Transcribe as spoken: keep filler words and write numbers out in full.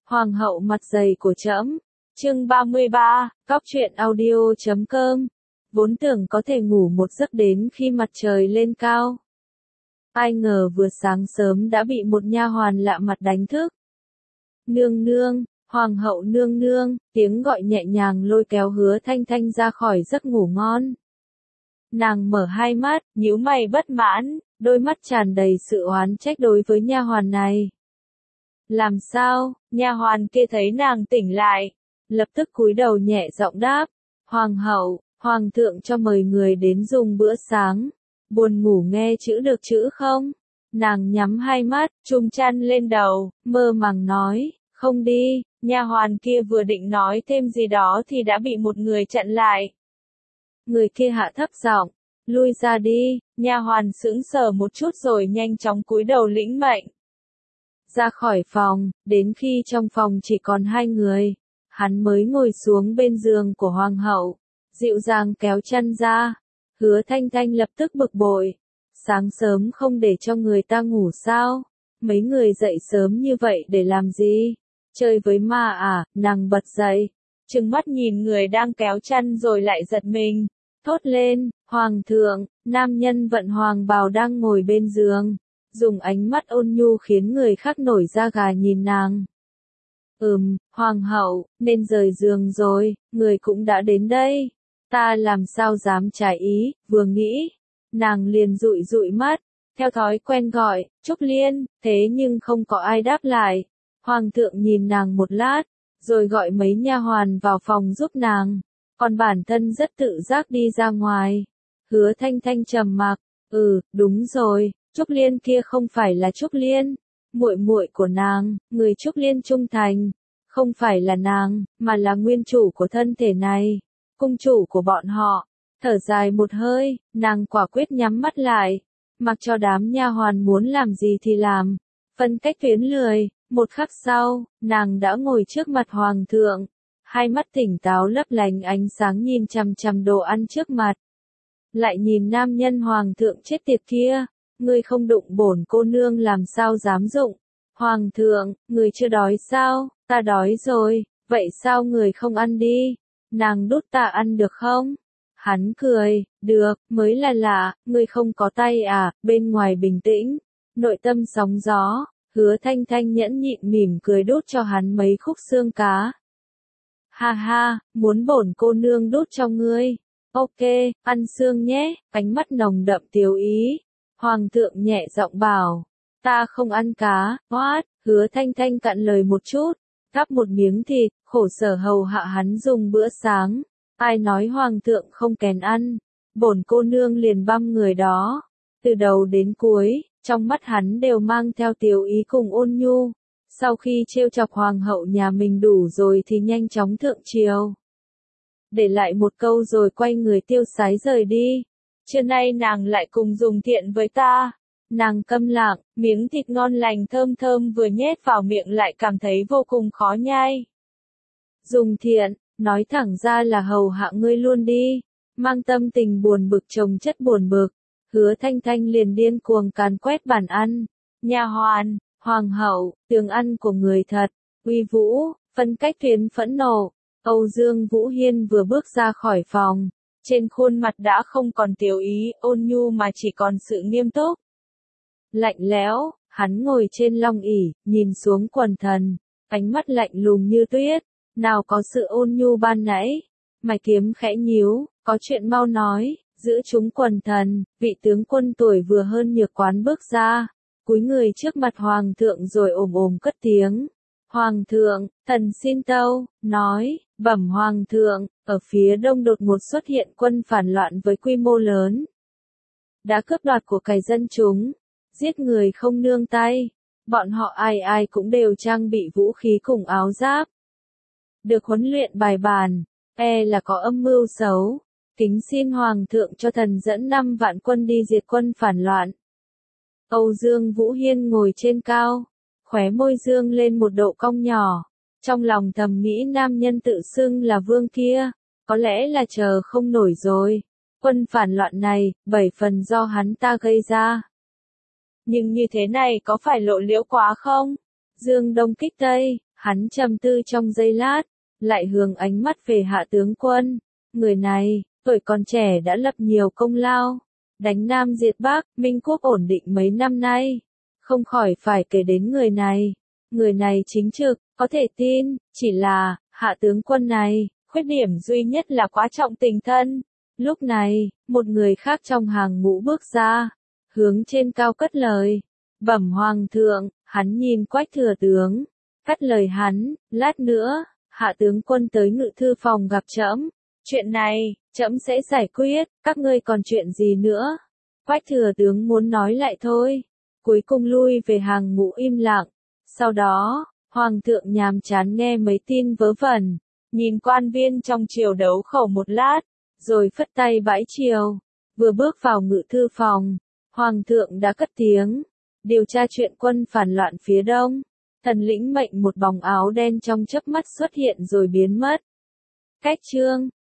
Hoàng hậu mặt dày của trẫm. Chương ba mươi ba, cóc truyện audio chấm com. Vốn tưởng có thể ngủ một giấc đến khi mặt trời lên cao. Ai ngờ vừa sáng sớm đã bị một nha hoàn lạ mặt đánh thức. Nương nương, hoàng hậu nương nương, tiếng gọi nhẹ nhàng lôi kéo Hứa Thanh Thanh ra khỏi giấc ngủ ngon. Nàng mở hai mắt, nhíu mày bất mãn, đôi mắt tràn đầy sự oán trách đối với nha hoàn này. Làm sao? Nha hoàn kia thấy nàng tỉnh lại, lập tức cúi đầu nhẹ giọng đáp, hoàng hậu, hoàng thượng cho mời người đến dùng bữa sáng. Buồn ngủ nghe chữ được chữ không? Nàng nhắm hai mắt, chùm chăn lên đầu, mơ màng nói, không đi. Nha hoàn kia vừa định nói thêm gì đó thì đã bị một người chặn lại. Người kia hạ thấp giọng, lui ra đi. Nha hoàn sững sờ một chút rồi nhanh chóng cúi đầu lĩnh mệnh. Ra khỏi phòng, đến khi trong phòng chỉ còn hai người, hắn mới ngồi xuống bên giường của hoàng hậu, dịu dàng kéo chăn ra. Hứa Thanh Thanh lập tức bực bội, sáng sớm không để cho người ta ngủ sao? Mấy người dậy sớm như vậy để làm gì? Chơi với ma à? Nàng bật dậy, trừng mắt nhìn người đang kéo chăn rồi lại giật mình, thốt lên, hoàng thượng. Nam nhân vận hoàng bào đang ngồi bên giường, dùng ánh mắt ôn nhu khiến người khác nổi da gà nhìn nàng. Ừm, hoàng hậu, nên rời giường rồi, người cũng đã đến đây. Ta làm sao dám trái ý, vừa nghĩ, nàng liền dụi dụi mắt, theo thói quen gọi, Trúc Liên, thế nhưng không có ai đáp lại. Hoàng thượng nhìn nàng một lát, rồi gọi mấy nha hoàn vào phòng giúp nàng, còn bản thân rất tự giác đi ra ngoài. Hứa Thanh Thanh trầm mặc, ừ, đúng rồi, Trúc Liên kia không phải là Trúc Liên, muội muội của nàng, người Trúc Liên trung thành, không phải là nàng, mà là nguyên chủ của thân thể này, cung chủ của bọn họ. Thở dài một hơi, nàng quả quyết nhắm mắt lại, mặc cho đám nha hoàn muốn làm gì thì làm, phân cách tuyến lười. Một khắc sau, nàng đã ngồi trước mặt hoàng thượng, hai mắt tỉnh táo lấp lánh ánh sáng nhìn chằm chằm đồ ăn trước mặt. Lại nhìn nam nhân hoàng thượng chết tiệt kia, ngươi không đụng bổn cô nương làm sao dám dụng. Hoàng thượng, người chưa đói sao? Ta đói rồi, vậy sao người không ăn đi? Nàng đút ta ăn được không? Hắn cười, được, mới là lạ, ngươi không có tay à? Bên ngoài bình tĩnh, nội tâm sóng gió. Hứa Thanh Thanh nhẫn nhịn mỉm cười đút cho hắn mấy khúc xương cá. Ha ha, muốn bổn cô nương đút cho ngươi. Ok, ăn xương nhé, ánh mắt nồng đậm tiếu ý. Hoàng thượng nhẹ giọng bảo, ta không ăn cá. What? Hứa Thanh Thanh cạn lời một chút, gắp một miếng thịt, khổ sở hầu hạ hắn dùng bữa sáng. Ai nói hoàng thượng không kén ăn, bổn cô nương liền băm người đó. Từ đầu đến cuối, trong mắt hắn đều mang theo tiếu ý cùng ôn nhu. Sau khi trêu chọc hoàng hậu nhà mình đủ rồi thì nhanh chóng thượng triều. Để lại một câu rồi quay người tiêu sái rời đi. Trưa nay nàng lại cùng dùng thiện với ta. Nàng câm lặng, miếng thịt ngon lành thơm thơm vừa nhét vào miệng lại cảm thấy vô cùng khó nhai. Dùng thiện, nói thẳng ra là hầu hạ ngươi luôn đi. Mang tâm tình buồn bực chồng chất buồn bực. Hứa Thanh Thanh liền điên cuồng càn quét bàn ăn. Nha hoàn, hoàng hậu, tướng ăn của người thật, uy vũ, phân cách tuyến phẫn nộ. Âu Dương Vũ Hiên vừa bước ra khỏi phòng, trên khuôn mặt đã không còn tiếu ý, ôn nhu mà chỉ còn sự nghiêm túc. Lạnh lẽo, hắn ngồi trên long ỷ, nhìn xuống quần thần, ánh mắt lạnh lùng như tuyết, nào có sự ôn nhu ban nãy. Mày kiếm khẽ nhíu, có chuyện mau nói. Giữa chúng quần thần, vị tướng quân tuổi vừa hơn Nhược Quán bước ra, cúi người trước mặt hoàng thượng rồi ồm ồm cất tiếng. Hoàng thượng, thần xin tâu, nói, bẩm hoàng thượng, ở phía đông đột ngột xuất hiện quân phản loạn với quy mô lớn. Đã cướp đoạt của cải dân chúng, giết người không nương tay, bọn họ ai ai cũng đều trang bị vũ khí cùng áo giáp. Được huấn luyện bài bản, e là có âm mưu xấu. Kính xin hoàng thượng cho thần dẫn năm vạn quân đi diệt quân phản loạn. Âu Dương Vũ Hiên ngồi trên cao, khóe môi dương lên một độ cong nhỏ, trong lòng thầm nghĩ nam nhân tự xưng là vương kia, có lẽ là chờ không nổi rồi. Quân phản loạn này, bảy phần do hắn ta gây ra. Nhưng như thế này có phải lộ liễu quá không? Dương Đông kích Tây, Hắn trầm tư trong giây lát, lại hướng ánh mắt về Hạ tướng quân. Người này, tuổi còn trẻ đã lập nhiều công lao, đánh Nam diệt Bắc, Minh quốc ổn định mấy năm nay. Không khỏi phải kể đến người này. Người này chính trực, có thể tin, chỉ là, Hạ tướng quân này, khuyết điểm duy nhất là quá trọng tình thân. Lúc này, một người khác trong hàng ngũ bước ra, hướng trên cao cất lời. Bẩm hoàng thượng, hắn nhìn Quách thừa tướng, cắt lời hắn, lát nữa, Hạ tướng quân tới ngự thư phòng gặp trẫm. Chuyện này, trẫm sẽ giải quyết, các ngươi còn chuyện gì nữa? Quách thừa tướng muốn nói lại thôi, cuối cùng lui về hàng ngũ im lặng. Sau đó, hoàng thượng nhàm chán nghe mấy tin vớ vẩn, nhìn quan viên trong triều đấu khẩu một lát, rồi phất tay bãi triều. Vừa bước vào ngự thư phòng, hoàng thượng đã cất tiếng, điều tra chuyện quân phản loạn phía đông. Thần lĩnh mệnh một bóng áo đen trong chớp mắt xuất hiện rồi biến mất. Cách chương